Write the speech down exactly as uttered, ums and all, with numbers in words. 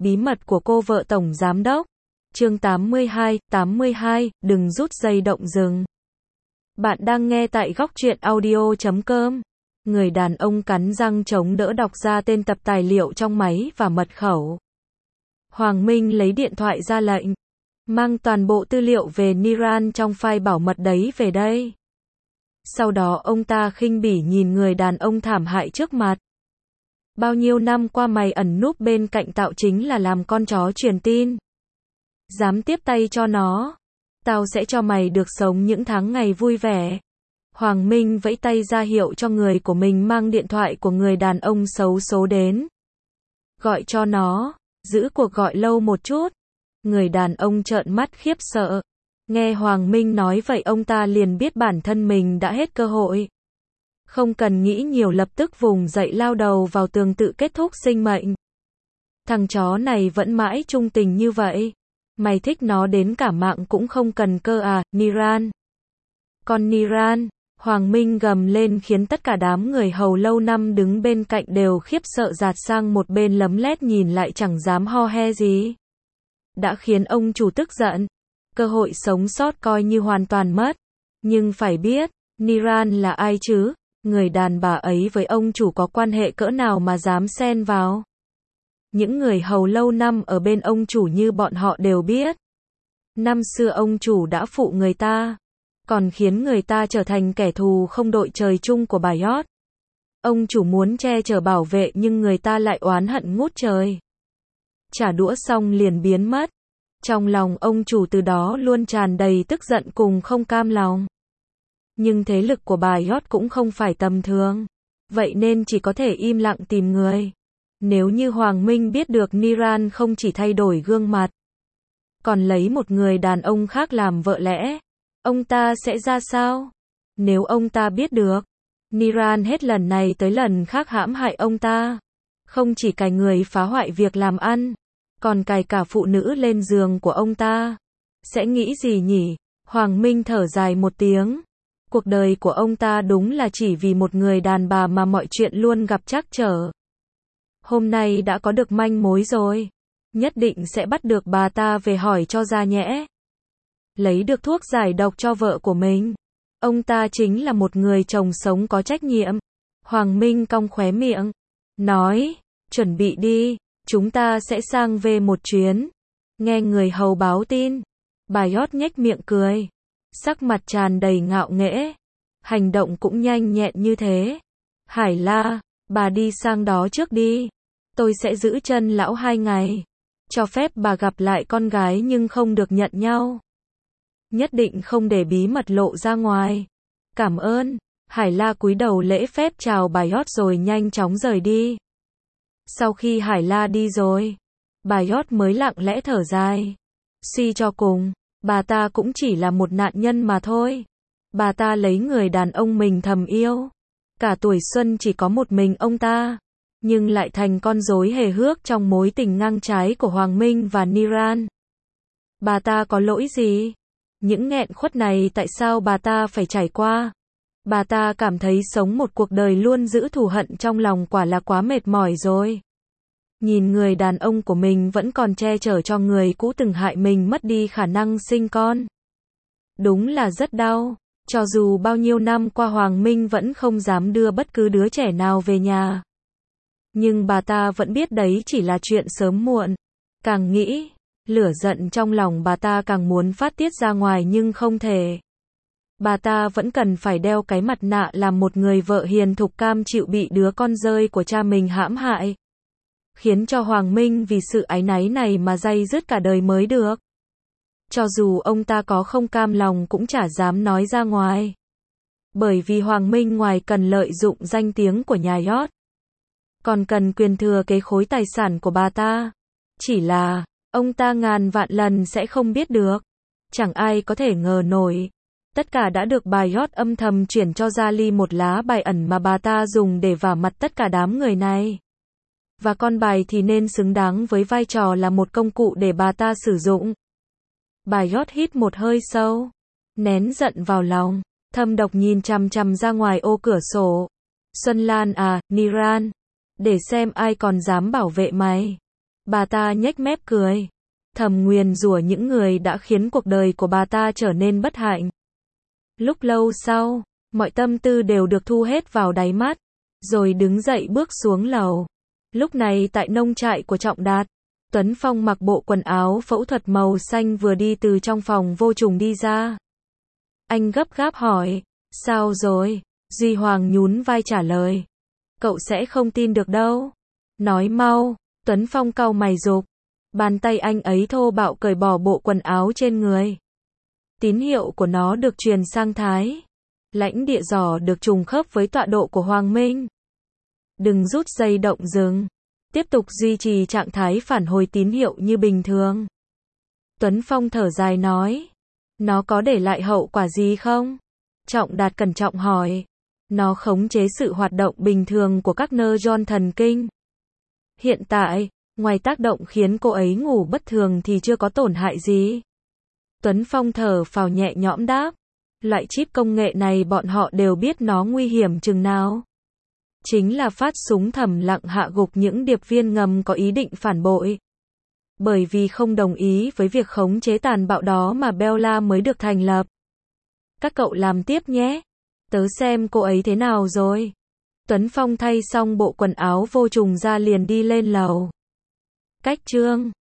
bí mật của cô vợ tổng giám đốc. Chương tám mươi hai, tám mươi hai, đừng rút dây động rừng. Bạn đang nghe tại góc truyện audio chấm com. Người đàn ông cắn răng chống đỡ đọc ra tên tập tài liệu trong máy và mật khẩu. Hoàng Minh lấy điện thoại ra lệnh. Mang toàn bộ tư liệu về Niran trong file bảo mật đấy về đây. Sau đó ông ta khinh bỉ nhìn người đàn ông thảm hại trước mặt. Bao nhiêu năm qua mày ẩn núp bên cạnh Tạo chính là làm con chó truyền tin. Dám tiếp tay cho nó, tao sẽ cho mày được sống những tháng ngày vui vẻ. Hoàng Minh vẫy tay ra hiệu cho người của mình mang điện thoại của người đàn ông xấu số đến. Gọi cho nó, giữ cuộc gọi lâu một chút. Người đàn ông trợn mắt khiếp sợ. Nghe Hoàng Minh nói vậy ông ta liền biết bản thân mình đã hết cơ hội. Không cần nghĩ nhiều lập tức vùng dậy lao đầu vào tường tự kết thúc sinh mệnh. Thằng chó này vẫn mãi trung tình như vậy. Mày thích nó đến cả mạng cũng không cần cơ à, Niran. Còn Niran, Hoàng Minh gầm lên khiến tất cả đám người hầu lâu năm đứng bên cạnh đều khiếp sợ dạt sang một bên lấm lét nhìn lại chẳng dám ho he gì. Đã khiến ông chủ tức giận. Cơ hội sống sót coi như hoàn toàn mất. Nhưng phải biết, Niran là ai chứ? Người đàn bà ấy với ông chủ có quan hệ cỡ nào mà dám xen vào? Những người hầu lâu năm ở bên ông chủ như bọn họ đều biết. Năm xưa ông chủ đã phụ người ta, còn khiến người ta trở thành kẻ thù không đội trời chung của bà Yót. Ông chủ muốn che chở bảo vệ nhưng người ta lại oán hận ngút trời. Trả đũa xong liền biến mất. Trong lòng ông chủ từ đó luôn tràn đầy tức giận cùng không cam lòng. Nhưng thế lực của bà Yót cũng không phải tầm thường. Vậy nên chỉ có thể im lặng tìm người. Nếu như Hoàng Minh biết được Niran không chỉ thay đổi gương mặt, còn lấy một người đàn ông khác làm vợ lẽ, ông ta sẽ ra sao? Nếu ông ta biết được, Niran hết lần này tới lần khác hãm hại ông ta. Không chỉ cài người phá hoại việc làm ăn, còn cài cả phụ nữ lên giường của ông ta. Sẽ nghĩ gì nhỉ? Hoàng Minh thở dài một tiếng. Cuộc đời của ông ta đúng là chỉ vì một người đàn bà mà mọi chuyện luôn gặp trắc trở. Hôm nay đã có được manh mối rồi. Nhất định sẽ bắt được bà ta về hỏi cho ra nhẽ. Lấy được thuốc giải độc cho vợ của mình. Ông ta chính là một người chồng sống có trách nhiệm. Hoàng Minh cong khóe miệng. Nói, chuẩn bị đi, chúng ta sẽ sang về một chuyến. Nghe người hầu báo tin. Bà Yót nhếch miệng cười. Sắc mặt tràn đầy ngạo nghễ. Hành động cũng nhanh nhẹn như thế. Hải La, bà đi sang đó trước đi. Tôi sẽ giữ chân lão hai ngày. Cho phép bà gặp lại con gái nhưng không được nhận nhau. Nhất định không để bí mật lộ ra ngoài. Cảm ơn. Hải La cúi đầu lễ phép chào bà Yót rồi nhanh chóng rời đi. Sau khi Hải La đi rồi, bà Yót mới lặng lẽ thở dài. Suy cho cùng, bà ta cũng chỉ là một nạn nhân mà thôi. Bà ta lấy người đàn ông mình thầm yêu. Cả tuổi xuân chỉ có một mình ông ta. Nhưng lại thành con rối hề hước trong mối tình ngang trái của Hoàng Minh và Niran. Bà ta có lỗi gì? Những nghẹn khuất này tại sao bà ta phải trải qua? Bà ta cảm thấy sống một cuộc đời luôn giữ thù hận trong lòng quả là quá mệt mỏi rồi. Nhìn người đàn ông của mình vẫn còn che chở cho người cũ từng hại mình mất đi khả năng sinh con. Đúng là rất đau. Cho dù bao nhiêu năm qua Hoàng Minh vẫn không dám đưa bất cứ đứa trẻ nào về nhà. Nhưng bà ta vẫn biết đấy chỉ là chuyện sớm muộn. Càng nghĩ, lửa giận trong lòng bà ta càng muốn phát tiết ra ngoài nhưng không thể. Bà ta vẫn cần phải đeo cái mặt nạ làm một người vợ hiền thục cam chịu bị đứa con rơi của cha mình hãm hại. Khiến cho Hoàng Minh vì sự áy náy này mà day dứt cả đời mới được. Cho dù ông ta có không cam lòng cũng chả dám nói ra ngoài. Bởi vì Hoàng Minh ngoài cần lợi dụng danh tiếng của nhà Yót, còn cần quyền thừa kế khối tài sản của bà ta. Chỉ là, ông ta ngàn vạn lần sẽ không biết được. Chẳng ai có thể ngờ nổi. Tất cả đã được bà Yót âm thầm chuyển cho Gia Ly một lá bài ẩn mà bà ta dùng để vả mặt tất cả đám người này. Và con bài thì nên xứng đáng với vai trò là một công cụ để bà ta sử dụng. Bà Yót hít một hơi sâu, nén giận vào lòng, thâm độc nhìn chằm chằm ra ngoài ô cửa sổ. Xuân Lan à, Niran, để xem ai còn dám bảo vệ mày. Bà ta nhếch mép cười, thầm nguyền rủa những người đã khiến cuộc đời của bà ta trở nên bất hạnh. Lúc lâu sau, mọi tâm tư đều được thu hết vào đáy mắt, rồi đứng dậy bước xuống lầu. Lúc này tại nông trại của Trọng Đạt, Tuấn Phong mặc bộ quần áo phẫu thuật màu xanh vừa đi từ trong phòng vô trùng đi ra. Anh gấp gáp hỏi, sao rồi? Duy Hoàng nhún vai trả lời, cậu sẽ không tin được đâu. Nói mau. Tuấn Phong cau mày rục. Bàn tay anh ấy thô bạo cởi bỏ bộ quần áo trên người. Tín hiệu của nó được truyền sang Thái. Lãnh địa giỏ được trùng khớp với tọa độ của Hoàng Minh. Đừng rút dây động dừng. Tiếp tục duy trì trạng thái phản hồi tín hiệu như bình thường. Tuấn Phong thở dài nói. Nó có để lại hậu quả gì không? Trọng Đạt cẩn trọng hỏi. Nó khống chế sự hoạt động bình thường của các neuron thần kinh. Hiện tại, ngoài tác động khiến cô ấy ngủ bất thường thì chưa có tổn hại gì. Tuấn Phong thở phào nhẹ nhõm đáp. Loại chip công nghệ này bọn họ đều biết nó nguy hiểm chừng nào. Chính là phát súng thầm lặng hạ gục những điệp viên ngầm có ý định phản bội. Bởi vì không đồng ý với việc khống chế tàn bạo đó mà Bella mới được thành lập. Các cậu làm tiếp nhé. Tớ xem cô ấy thế nào rồi. Tuấn Phong thay xong bộ quần áo vô trùng ra liền đi lên lầu. Cách chương